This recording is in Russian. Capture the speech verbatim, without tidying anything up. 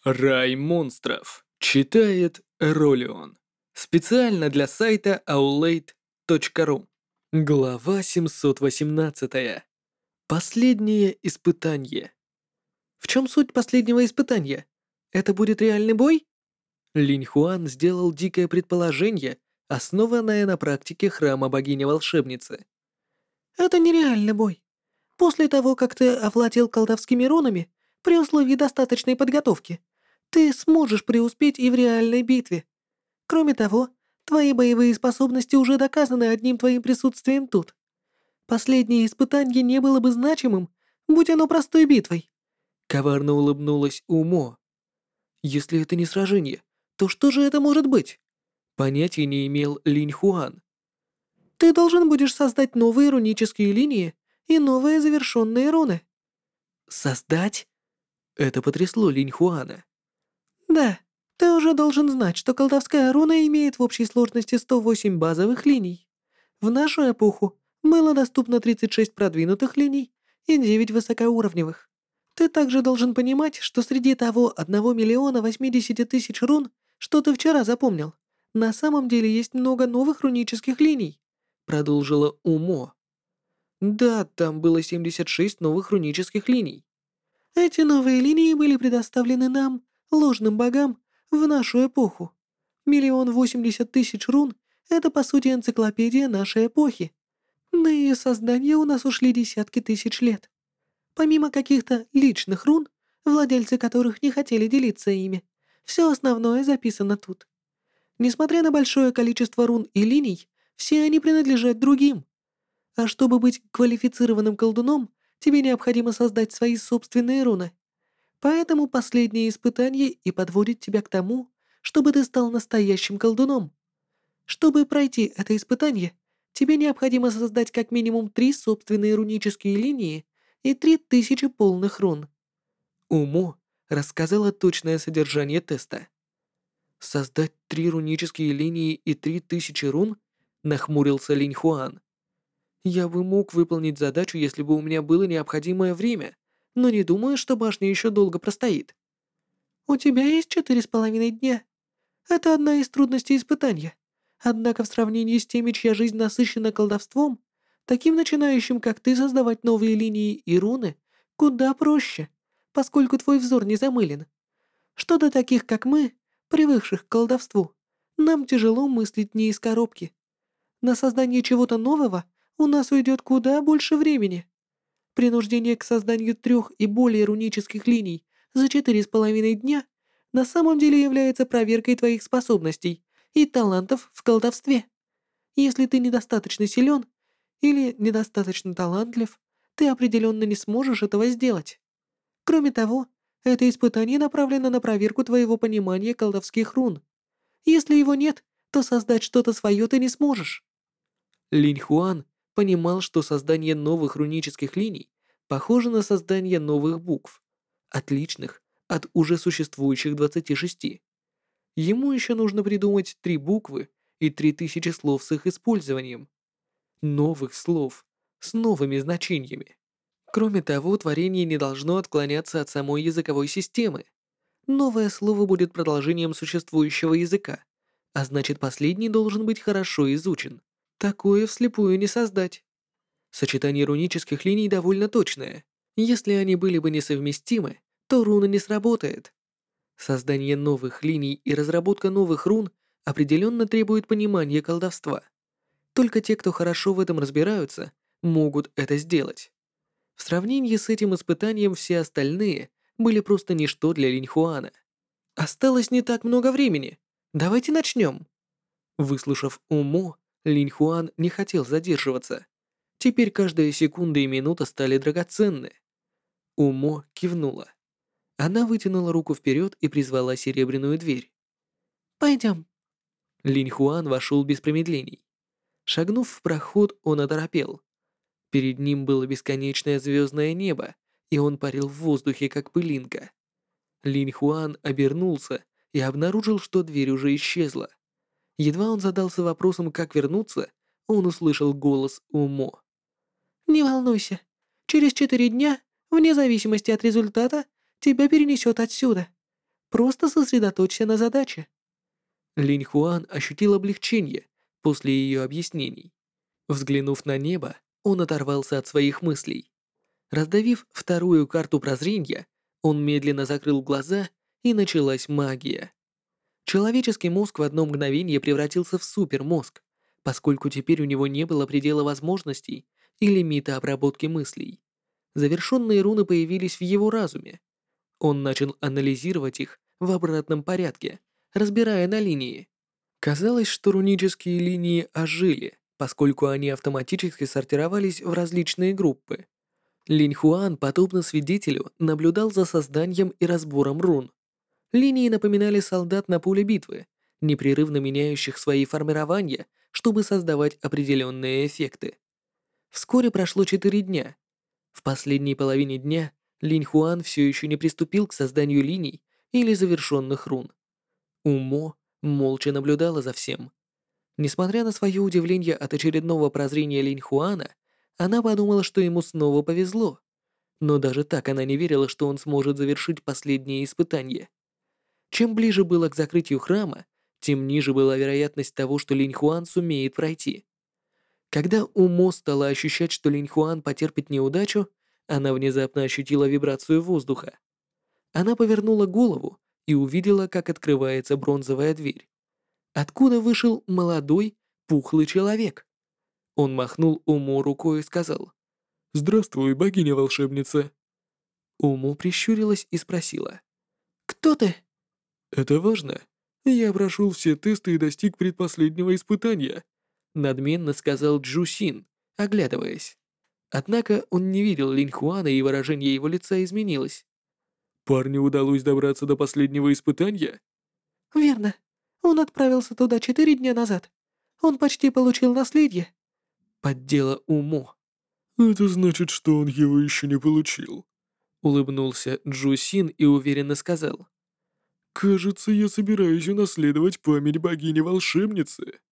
Рай монстров. Читает Ролион. Специально для сайта аулейт точка ру. Глава семьсот восемнадцать. Последнее испытание. В чем суть последнего испытания? Это будет реальный бой? Линь Хуан сделал дикое предположение, основанное на практике храма богини-волшебницы. Это нереальный бой. После того, как ты овладел колдовскими рунами, при условии достаточной подготовки, ты сможешь преуспеть и в реальной битве. Кроме того, твои боевые способности уже доказаны одним твоим присутствием тут. Последнее испытание не было бы значимым, будь оно простой битвой. Коварно улыбнулась Умо. Если это не сражение, то что же это может быть? Понятия не имел Линь Хуан. Ты должен будешь создать новые рунические линии и новые завершенные руны. Создать? Это потрясло Линь Хуана. Да, ты уже должен знать, что колдовская руна имеет в общей сложности сто восемь базовых линий. В нашу эпоху было доступно тридцать шесть продвинутых линий и девять высокоуровневых. Ты также должен понимать, что среди того одного миллиона восьмидесяти тысяч рун, что ты вчера запомнил, на самом деле есть много новых рунических линий, продолжила Умо. Да, там было семьдесят шесть новых рунических линий. Эти новые линии были предоставлены нам, ложным богам, в нашу эпоху. Миллион восемьдесят тысяч рун — это, по сути, энциклопедия нашей эпохи. На ее создание у нас ушли десятки тысяч лет. Помимо каких-то личных рун, владельцы которых не хотели делиться ими, все основное записано тут. Несмотря на большое количество рун и линий, все они принадлежат другим. А чтобы быть квалифицированным колдуном, тебе необходимо создать свои собственные руны. Поэтому последнее испытание и подводит тебя к тому, чтобы ты стал настоящим колдуном. Чтобы пройти это испытание, тебе необходимо создать как минимум три собственные рунические линии и три тысячи полных рун. Умо рассказала точное содержание теста. Создать три рунические линии и три тысячи рун? Нахмурился Линь Хуан. Я бы мог выполнить задачу, если бы у меня было необходимое время, но не думаю, что башня еще долго простоит. У тебя есть четыре с половиной дня. Это одна из трудностей испытания. Однако в сравнении с теми, чья жизнь насыщена колдовством, таким начинающим, как ты, создавать новые линии и руны куда проще, поскольку твой взор не замылен. Что до таких, как мы, привыкших к колдовству, нам тяжело мыслить не из коробки. На создание чего-то нового у нас уйдет куда больше времени. Принуждение к созданию трех и более рунических линий за четыре с половиной дня на самом деле является проверкой твоих способностей и талантов в колдовстве. Если ты недостаточно силен или недостаточно талантлив, ты определенно не сможешь этого сделать. Кроме того, это испытание направлено на проверку твоего понимания колдовских рун. Если его нет, то создать что-то свое ты не сможешь. Линь Хуан понимал, что создание новых рунических линий похоже на создание новых букв, отличных от уже существующих двадцати шести. Ему еще нужно придумать три буквы и три тысячи слов с их использованием. Новых слов с новыми значениями. Кроме того, творение не должно отклоняться от самой языковой системы. Новое слово будет продолжением существующего языка, а значит, последний должен быть хорошо изучен. Такое вслепую не создать. Сочетание рунических линий довольно точное. Если они были бы несовместимы, то руна не сработает. Создание новых линий и разработка новых рун определенно требует понимания колдовства. Только те, кто хорошо в этом разбираются, могут это сделать. В сравнении с этим испытанием все остальные были просто ничто для Линь Хуана. Осталось не так много времени. Давайте начнем. Выслушав Умо, Линь Хуан не хотел задерживаться. Теперь каждая секунда и минута стали драгоценны. Умо кивнула. Она вытянула руку вперед и призвала серебряную дверь. «Пойдем». Линь Хуан вошел без промедлений. Шагнув в проход, он оторопел. Перед ним было бесконечное звездное небо, и он парил в воздухе, как пылинка. Линь Хуан обернулся и обнаружил, что дверь уже исчезла. Едва он задался вопросом, как вернуться, он услышал голос Умо. «Не волнуйся. Через четыре дня, вне зависимости от результата, тебя перенесет отсюда. Просто сосредоточься на задаче». Линь Хуан ощутил облегчение после ее объяснений. Взглянув на небо, он оторвался от своих мыслей. Раздавив вторую карту прозрения, он медленно закрыл глаза, и началась магия. Человеческий мозг в одно мгновение превратился в супермозг, поскольку теперь у него не было предела возможностей и лимита обработки мыслей. Завершенные руны появились в его разуме. Он начал анализировать их в обратном порядке, разбирая на линии. Казалось, что рунические линии ожили, поскольку они автоматически сортировались в различные группы. Линь Хуан, подобно свидетелю, наблюдал за созданием и разбором рун. Линии напоминали солдат на поле битвы, непрерывно меняющих свои формирования, чтобы создавать определенные эффекты. Вскоре прошло четыре дня. В последней половине дня Линь Хуан все еще не приступил к созданию линий или завершенных рун. Умо молча наблюдала за всем. Несмотря на свое удивление от очередного прозрения Линь Хуана, она подумала, что ему снова повезло. Но даже так она не верила, что он сможет завершить последнее испытание. Чем ближе было к закрытию храма, тем ниже была вероятность того, что Линь Хуан сумеет пройти. Когда Умо стала ощущать, что Линь Хуан потерпит неудачу, она внезапно ощутила вибрацию воздуха. Она повернула голову и увидела, как открывается бронзовая дверь. Откуда вышел молодой, пухлый человек? Он махнул Уму рукой и сказал: «Здравствуй, богиня-волшебница». Уму прищурилась и спросила: «Кто ты?» «Это важно. Я прошел все тесты и достиг предпоследнего испытания», надменно сказал Джу Син, оглядываясь. Однако он не видел Линь Хуана, и выражение его лица изменилось. «Парню удалось добраться до последнего испытания?» «Верно. Он отправился туда четыре дня назад. Он почти получил наследие», поддела Умо. «Это значит, что он его еще не получил», улыбнулся Джу Син и уверенно сказал: «Кажется, я собираюсь унаследовать память богини-волшебницы».